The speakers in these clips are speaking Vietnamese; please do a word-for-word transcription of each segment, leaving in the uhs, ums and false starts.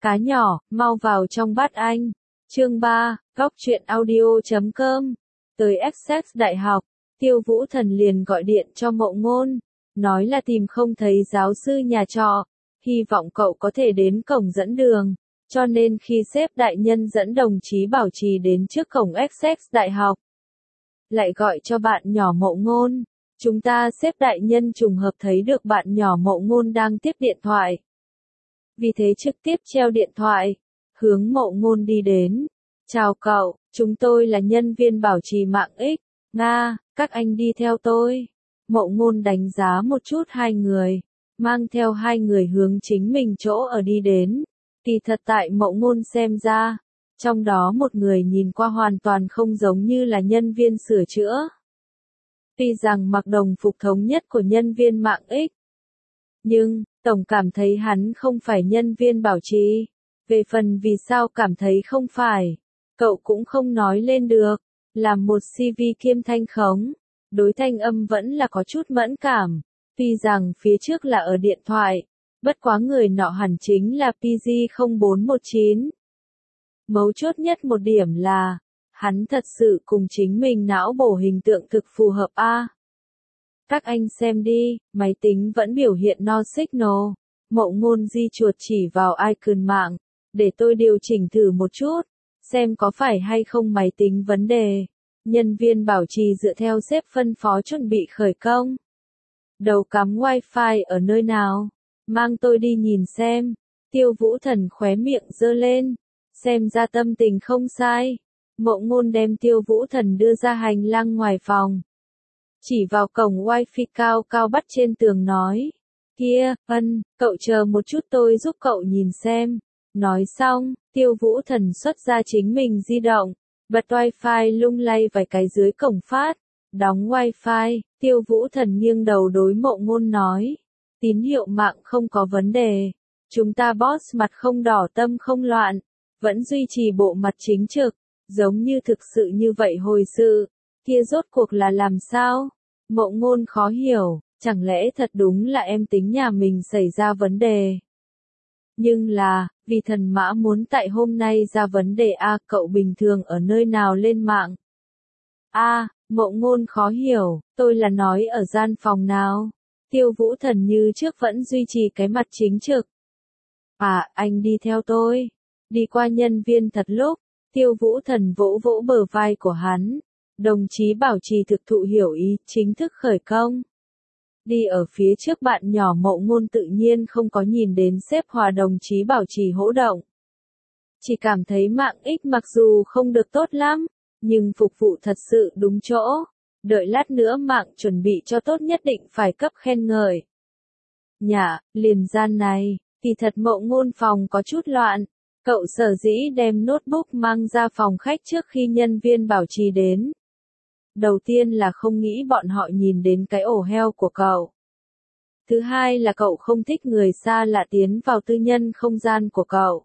Cá nhỏ, mau vào trong bát anh. Chương ba, góc truyện audio chấm com. Tới Essex Đại học, Tiêu Vũ Thần liền gọi điện cho Mộ Ngôn, nói là tìm không thấy giáo sư nhà trọ, hy vọng cậu có thể đến cổng dẫn đường, cho nên khi sếp đại nhân dẫn đồng chí Bảo Trì đến trước cổng Essex Đại học, lại gọi cho bạn nhỏ Mộ Ngôn. Chúng ta sếp đại nhân trùng hợp thấy được bạn nhỏ Mộ Ngôn đang tiếp điện thoại. Vì thế trực tiếp treo điện thoại, hướng Mộ Ngôn đi đến. Chào cậu, chúng tôi là nhân viên bảo trì mạng X, Nga, các anh đi theo tôi. Mộ Ngôn đánh giá một chút hai người, mang theo hai người hướng chính mình chỗ ở đi đến. Kỳ thật tại Mộ Ngôn xem ra, trong đó một người nhìn qua hoàn toàn không giống như là nhân viên sửa chữa. Tuy rằng mặc đồng phục thống nhất của nhân viên mạng X, nhưng, tổng cảm thấy hắn không phải nhân viên bảo trì. Về phần vì sao cảm thấy không phải, cậu cũng không nói lên được. Làm một xê vê kiêm thanh khống, đối thanh âm vẫn là có chút mẫn cảm. Tuy rằng phía trước là ở điện thoại, bất quá người nọ hẳn chính là pê giê không bốn một chín. Mấu chốt nhất một điểm là, hắn thật sự cùng chính mình não bổ hình tượng thực phù hợp a. Các anh xem đi, máy tính vẫn biểu hiện no signal. Mộ Ngôn di chuột chỉ vào icon mạng, để tôi điều chỉnh thử một chút, xem có phải hay không máy tính vấn đề. Nhân viên bảo trì dựa theo sếp phân phó chuẩn bị khởi công. Đầu cắm wifi ở nơi nào? Mang tôi đi nhìn xem. Tiêu Vũ Thần khóe miệng giơ lên, xem ra tâm tình không sai. Mộ Ngôn đem Tiêu Vũ Thần đưa ra hành lang ngoài phòng, chỉ vào cổng wifi cao cao bắt trên tường nói. Kia, ân, cậu chờ một chút tôi giúp cậu nhìn xem. Nói xong, Tiêu Vũ Thần xuất ra chính mình di động, bật wifi lung lay vài cái dưới cổng phát, đóng wifi. Tiêu Vũ Thần nghiêng đầu đối Mộ Ngôn nói. Tín hiệu mạng không có vấn đề. Chúng ta boss mặt không đỏ tâm không loạn, vẫn duy trì bộ mặt chính trực, giống như thực sự như vậy hồi sự. Kia rốt cuộc là làm sao? Mộ Ngôn khó hiểu, chẳng lẽ thật đúng là em tính nhà mình xảy ra vấn đề? Nhưng là, vì thần mã muốn tại hôm nay ra vấn đề a, cậu bình thường ở nơi nào lên mạng? A, Mộ Ngôn khó hiểu, tôi là nói ở gian phòng nào? Tiêu Vũ Thần như trước vẫn duy trì cái mặt chính trực. À, anh đi theo tôi. Đi qua nhân viên thật lúc, Tiêu Vũ Thần vỗ vỗ bờ vai của hắn. Đồng chí Bảo Trì thực thụ hiểu ý, chính thức khởi công. Đi ở phía trước bạn nhỏ Mộ Ngôn tự nhiên không có nhìn đến sếp hòa đồng chí Bảo Trì hỗ động. Chỉ cảm thấy mạng X mặc dù không được tốt lắm, nhưng phục vụ thật sự đúng chỗ. Đợi lát nữa mạng chuẩn bị cho tốt nhất định phải cấp khen ngợi. Nhả, liền gian này, kỳ thật Mộ Ngôn phòng có chút loạn. Cậu sở dĩ đem notebook mang ra phòng khách trước khi nhân viên bảo trì đến. Đầu tiên là không nghĩ bọn họ nhìn đến cái ổ heo của cậu. Thứ hai là cậu không thích người xa lạ tiến vào tư nhân không gian của cậu.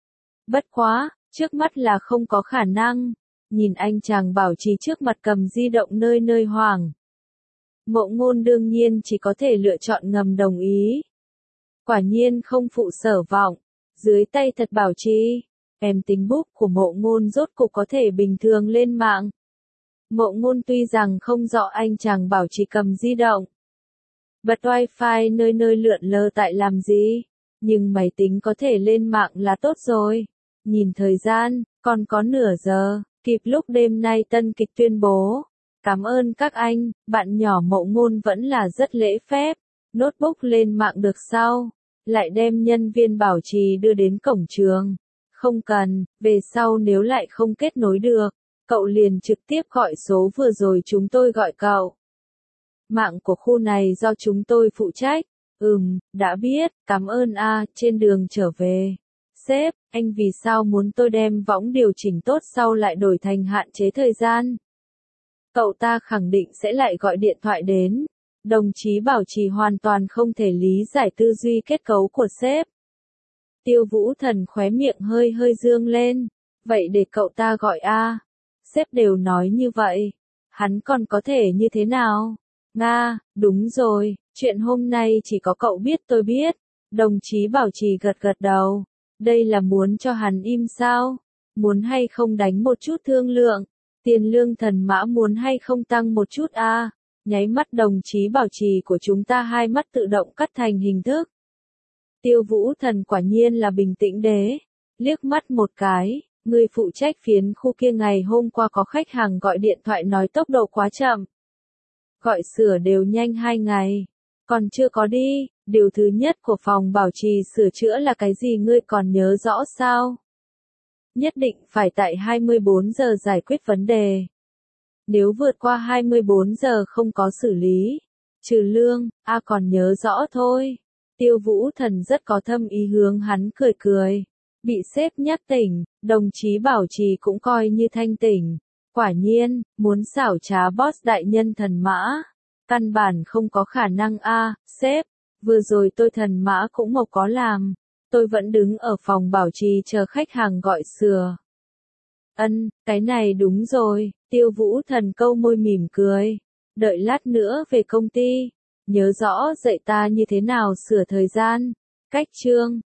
Bất quá, trước mắt là không có khả năng. Nhìn anh chàng bảo trì trước mặt cầm di động nơi nơi hoảng. Mộ Ngôn đương nhiên chỉ có thể lựa chọn ngầm đồng ý. Quả nhiên không phụ sở vọng. Dưới tay thật bảo trì, em tính book của Mộ Ngôn rốt cục có thể bình thường lên mạng. Mộ Ngôn tuy rằng không rõ anh chàng bảo trì cầm di động, bật wifi nơi nơi lượn lờ tại làm gì, nhưng máy tính có thể lên mạng là tốt rồi. Nhìn thời gian, còn có nửa giờ, kịp lúc đêm nay tân kịch tuyên bố. Cảm ơn các anh, bạn nhỏ Mộ Ngôn vẫn là rất lễ phép. Notebook lên mạng được sao? Lại đem nhân viên bảo trì đưa đến cổng trường. Không cần, về sau nếu lại không kết nối được, cậu liền trực tiếp gọi số vừa rồi chúng tôi gọi cậu. Mạng của khu này do chúng tôi phụ trách. Ừm, đã biết, cảm ơn a. Trên đường trở về. Sếp, anh vì sao muốn tôi đem võng điều chỉnh tốt sau lại đổi thành hạn chế thời gian? Cậu ta khẳng định sẽ lại gọi điện thoại đến. Đồng chí Bảo Trì hoàn toàn không thể lý giải tư duy kết cấu của sếp. Tiêu Vũ Thần khóe miệng hơi hơi dương lên. Vậy để cậu ta gọi a. Sếp đều nói như vậy. Hắn còn có thể như thế nào? Nga, đúng rồi, chuyện hôm nay chỉ có cậu biết tôi biết. Đồng chí Bảo Trì gật gật đầu. Đây là muốn cho hắn im sao? Muốn hay không đánh một chút thương lượng? Tiền lương thần mã muốn hay không tăng một chút a? À? Nháy mắt đồng chí bảo trì của chúng ta hai mắt tự động cắt thành hình thức. Tiêu Vũ Thần quả nhiên là bình tĩnh đế. Liếc mắt một cái, người phụ trách phiến khu kia ngày hôm qua có khách hàng gọi điện thoại nói tốc độ quá chậm. Gọi sửa đều nhanh hai ngày. Còn chưa có đi, điều thứ nhất của phòng bảo trì sửa chữa là cái gì ngươi còn nhớ rõ sao? Nhất định phải tại hai mươi bốn giờ giải quyết vấn đề. Nếu vượt qua hai mươi bốn giờ không có xử lý, trừ lương, a à còn nhớ rõ thôi. Tiêu Vũ Thần rất có thâm ý hướng hắn cười cười. Bị sếp nhắc tỉnh, đồng chí bảo trì cũng coi như thanh tỉnh. Quả nhiên, muốn xảo trá boss đại nhân thần mã. Căn bản không có khả năng a à, sếp. Vừa rồi tôi thần mã cũng mộc có làm. Tôi vẫn đứng ở phòng bảo trì chờ khách hàng gọi sửa. Ân, cái này đúng rồi, Tiêu Vũ Thần câu môi mỉm cười. Đợi lát nữa về công ty. Nhớ rõ dạy ta như thế nào sửa thời gian. Cách chương.